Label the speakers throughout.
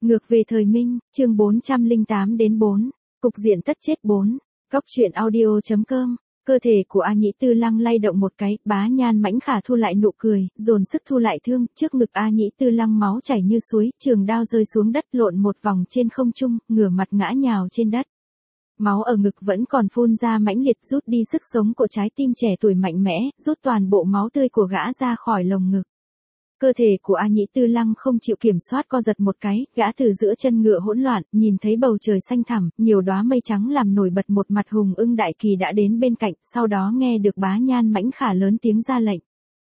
Speaker 1: Ngược về thời Minh, chương 408 đến 4. Cục diện tất chết 4. Cóc truyện audio.com. Cơ thể của A Nhĩ Tư Lăng lay động một cái, Bá Nhan mãnh khả thu lại nụ cười, dồn sức thu lại thương, trước ngực A Nhĩ Tư Lăng máu chảy như suối, trường đao rơi xuống đất lộn một vòng trên không trung, ngửa mặt ngã nhào trên đất. Máu ở ngực vẫn còn phun ra mãnh liệt, rút đi sức sống của trái tim trẻ tuổi mạnh mẽ, rút toàn bộ máu tươi của gã ra khỏi lồng ngực. Cơ thể của A Nhĩ Tư Lăng không chịu kiểm soát co giật một cái, gã từ giữa chân ngựa hỗn loạn, nhìn thấy bầu trời xanh thẳm, nhiều đóa mây trắng làm nổi bật một mặt hùng ưng đại kỳ đã đến bên cạnh, sau đó nghe được Bá Nhan mãnh khả lớn tiếng ra lệnh.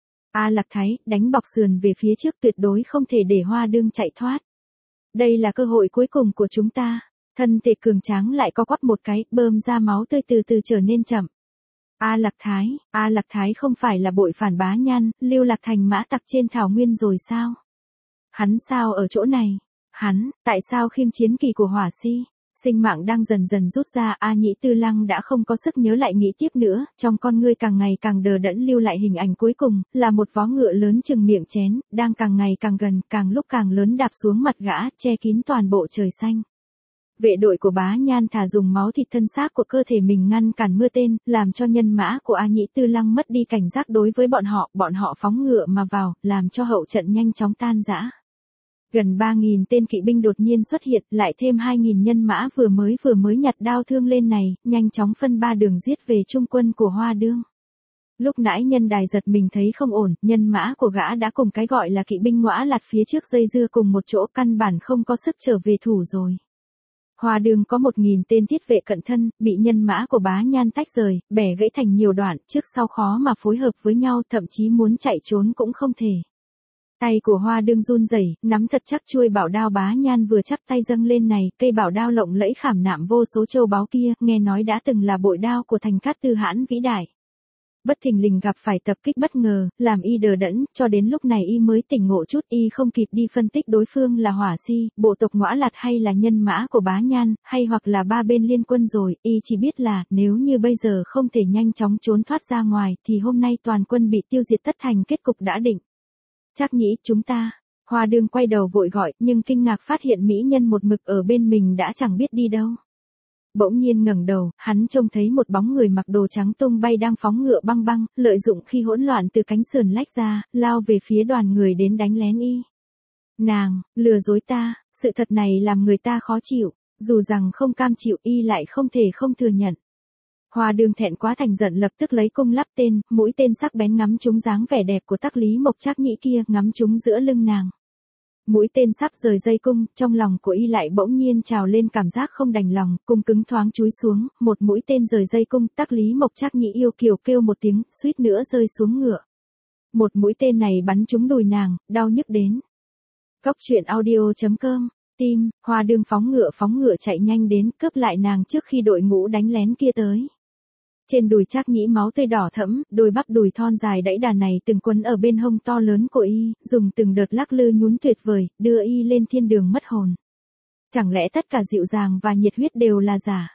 Speaker 1: A Lạc Thái, đánh bọc sườn về phía trước, tuyệt đối không thể để Hoa Đương chạy thoát. Đây là cơ hội cuối cùng của chúng ta. Thân thể cường tráng lại co quắp một cái, bơm ra máu tươi từ từ trở nên chậm. A Lạc Thái không phải là bội phản Bá Nhan, lưu lạc thành mã tặc trên thảo nguyên rồi sao? Hắn sao ở chỗ này? Tại sao khiêm chiến kỳ của hỏa si? Sinh mạng đang dần dần rút ra, A Nhĩ Tư Lăng đã không có sức nhớ lại nghĩ tiếp nữa, trong con ngươi càng ngày càng đờ đẫn lưu lại hình ảnh cuối cùng, là một vó ngựa lớn chừng miệng chén, đang càng ngày càng gần, càng lúc càng lớn đạp xuống mặt gã, che kín toàn bộ trời xanh. Vệ đội của Bá Nhan thà dùng máu thịt thân xác của cơ thể mình ngăn cản mưa tên, làm cho nhân mã của A Nhĩ Tư Lăng mất đi cảnh giác đối với bọn họ phóng ngựa mà vào, làm cho hậu trận nhanh chóng tan rã. Gần 3.000 tên kỵ binh đột nhiên xuất hiện, lại thêm 2.000 nhân mã vừa mới nhặt đao thương lên này, nhanh chóng phân ba đường giết về trung quân của Hoa Đương. Lúc nãy nhân đài giật mình thấy không ổn, nhân mã của gã đã cùng cái gọi là kỵ binh ngõa lạt phía trước dây dưa cùng một chỗ, căn bản không có sức trở về thủ rồi. Hoa Đương có 1.000 tên thiết vệ cận thân, bị nhân mã của Bá Nhan tách rời, bẻ gãy thành nhiều đoạn, trước sau khó mà phối hợp với nhau, thậm chí muốn chạy trốn cũng không thể. Tay của Hoa Đương run rẩy, nắm thật chắc chuôi bảo đao Bá Nhan vừa chắp tay dâng lên này, cây bảo đao lộng lẫy khảm nạm vô số châu báu kia, nghe nói đã từng là bội đao của thành Cát Tư Hãn vĩ đại. Bất thình lình gặp phải tập kích bất ngờ, làm y đờ đẫn, cho đến lúc này y mới tỉnh ngộ chút, y không kịp đi phân tích đối phương là hỏa si, bộ tộc ngõa lạt hay là nhân mã của Bá Nhan, hay hoặc là ba bên liên quân rồi, y chỉ biết là, nếu như bây giờ không thể nhanh chóng trốn thoát ra ngoài, thì hôm nay toàn quân bị tiêu diệt tất thành kết cục đã định. Trác Nhĩ, chúng ta. Hoa Đương quay đầu vội gọi, nhưng kinh ngạc phát hiện mỹ nhân một mực ở bên mình đã chẳng biết đi đâu. Bỗng nhiên ngẩng đầu, hắn trông thấy một bóng người mặc đồ trắng tung bay đang phóng ngựa băng băng, lợi dụng khi hỗn loạn từ cánh sườn lách ra, lao về phía đoàn người đến đánh lén y. Nàng, lừa dối ta, sự thật này làm người ta khó chịu, dù rằng không cam chịu y lại không thể không thừa nhận. Hoa Đương thẹn quá thành giận lập tức lấy cung lắp tên, mũi tên sắc bén ngắm trúng dáng vẻ đẹp của Tắc Lý Mộc Trác Nhĩ kia, ngắm trúng giữa lưng nàng. Mũi tên sắp rời dây cung, trong lòng của y lại bỗng nhiên trào lên cảm giác không đành lòng, cung cứng thoáng chúi xuống, một mũi tên rời dây cung, Tắc Lý Mộc Trác Nhĩ yêu kiều kêu một tiếng, suýt nữa rơi xuống ngựa. Một mũi tên này bắn trúng đùi nàng, đau nhức đến. Cóc truyện audio.com. Tim, Hoa Đương phóng ngựa chạy nhanh đến, cướp lại nàng trước khi đội ngũ đánh lén kia tới. Trên đùi Trác Nhĩ máu tươi đỏ thẫm, đôi bắp đùi thon dài đẫy đà này từng quấn ở bên hông to lớn của y, dùng từng đợt lắc lư nhún tuyệt vời, đưa y lên thiên đường mất hồn. Chẳng lẽ tất cả dịu dàng và nhiệt huyết đều là giả?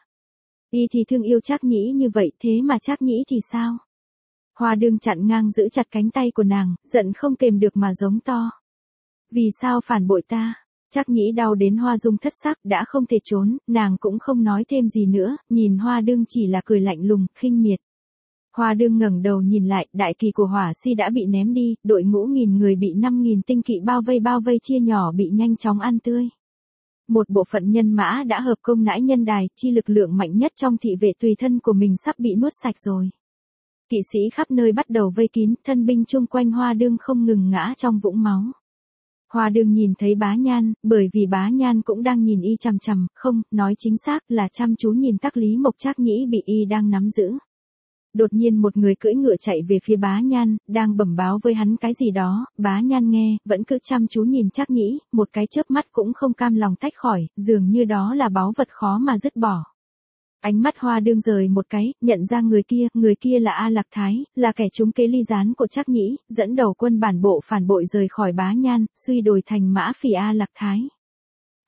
Speaker 1: Y thì thương yêu Trác Nhĩ như vậy, thế mà Trác Nhĩ thì sao? Hoa Đương chặn ngang giữ chặt cánh tay của nàng, giận không kềm được mà giống to. Vì sao phản bội ta? Trác Nhĩ đau đến hoa dung thất sắc, đã không thể trốn, nàng cũng không nói thêm gì nữa, nhìn Hoa Đương chỉ là cười lạnh lùng, khinh miệt. Hoa Đương ngẩng đầu nhìn lại, đại kỳ của hỏa si đã bị ném đi, đội ngũ 1.000 người bị 5.000 tinh kỵ bao vây chia nhỏ bị nhanh chóng ăn tươi. Một bộ phận nhân mã đã hợp công nãi nhân đài, chi lực lượng mạnh nhất trong thị vệ tùy thân của mình sắp bị nuốt sạch rồi. Kỵ sĩ khắp nơi bắt đầu vây kín, thân binh chung quanh Hoa Đương không ngừng ngã trong vũng máu. Hoa Đương nhìn thấy Bá Nhan, bởi vì Bá Nhan cũng đang nhìn y chằm chằm, không, nói chính xác là chăm chú nhìn Tắc Lý Mộc Trác Nhĩ bị y đang nắm giữ. Đột nhiên một người cưỡi ngựa chạy về phía Bá Nhan, đang bẩm báo với hắn cái gì đó, Bá Nhan nghe, vẫn cứ chăm chú nhìn Trác Nhĩ, một cái chớp mắt cũng không cam lòng tách khỏi, dường như đó là báu vật khó mà dứt bỏ. Ánh mắt Hoa Đương rời một cái, nhận ra người kia là A Lạc Thái, là kẻ trúng kế ly gián của Trác Nhĩ, dẫn đầu quân bản bộ phản bội rời khỏi Bá Nhan, suy đồi thành mã phỉ A Lạc Thái.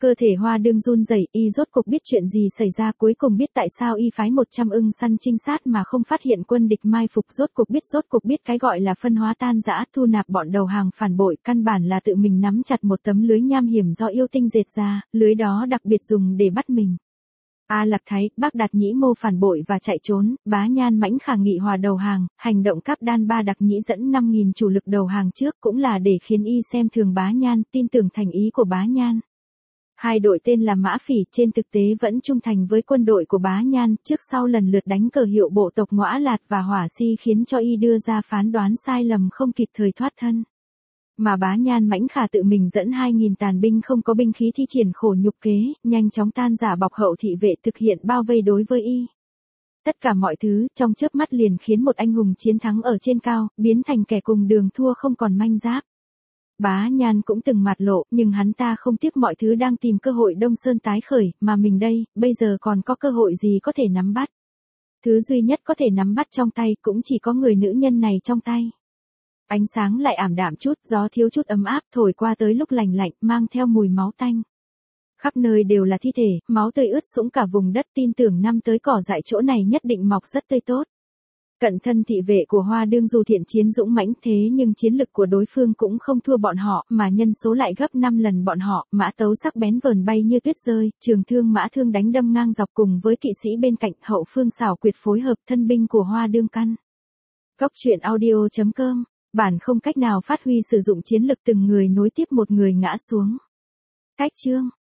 Speaker 1: Cơ thể Hoa Đương run rẩy, y rốt cuộc biết chuyện gì xảy ra, cuối cùng biết tại sao y phái 100 ưng săn trinh sát mà không phát hiện quân địch mai phục, rốt cuộc biết cái gọi là phân hóa tan rã, thu nạp bọn đầu hàng phản bội, căn bản là tự mình nắm chặt một tấm lưới nham hiểm do yêu tinh dệt ra, lưới đó đặc biệt dùng để bắt mình. A Lạc Thái, Bác Đạt Nhĩ mô phản bội và chạy trốn, Bá Nhan Mãnh Khả nghị hòa đầu hàng, hành động Cáp Đan Ba Đặc Nhĩ dẫn 5.000 chủ lực đầu hàng trước cũng là để khiến y xem thường Bá Nhan, tin tưởng thành ý của Bá Nhan. Hai đội tên là Mã Phỉ trên thực tế vẫn trung thành với quân đội của Bá Nhan, trước sau lần lượt đánh cờ hiệu bộ tộc Ngõa Lạt và Hỏa Si khiến cho y đưa ra phán đoán sai lầm không kịp thời thoát thân. Mà Bá Nhan Mãnh Khả tự mình dẫn 2.000 tàn binh không có binh khí thi triển khổ nhục kế, nhanh chóng tan rã bọc hậu thị vệ thực hiện bao vây đối với y. Tất cả mọi thứ trong chớp mắt liền khiến một anh hùng chiến thắng ở trên cao, biến thành kẻ cùng đường thua không còn manh giáp. Bá Nhan cũng từng mặt lộ, nhưng hắn ta không tiếc mọi thứ đang tìm cơ hội Đông Sơn tái khởi, mà mình đây, bây giờ còn có cơ hội gì có thể nắm bắt. Thứ duy nhất có thể nắm bắt trong tay cũng chỉ có người nữ nhân này trong tay. Ánh sáng lại ảm đạm chút, gió thiếu chút ấm áp thổi qua tới lúc lành lạnh, mang theo mùi máu tanh. Khắp nơi đều là thi thể, máu tươi ướt sũng cả vùng đất, tin tưởng năm tới cỏ dại chỗ này nhất định mọc rất tươi tốt. Cận thân thị vệ của Hoa Đương dù thiện chiến dũng mãnh thế nhưng chiến lực của đối phương cũng không thua bọn họ, mà nhân số lại gấp 5 lần bọn họ, mã tấu sắc bén vờn bay như tuyết rơi, trường thương mã thương đánh đâm ngang dọc cùng với kỵ sĩ bên cạnh, hậu phương xảo quyệt phối hợp thân binh của Hoa Đương căn. Góc truyện audio.com, bản không cách nào phát huy sử dụng chiến lực từng người nối tiếp một người ngã xuống. Cách chương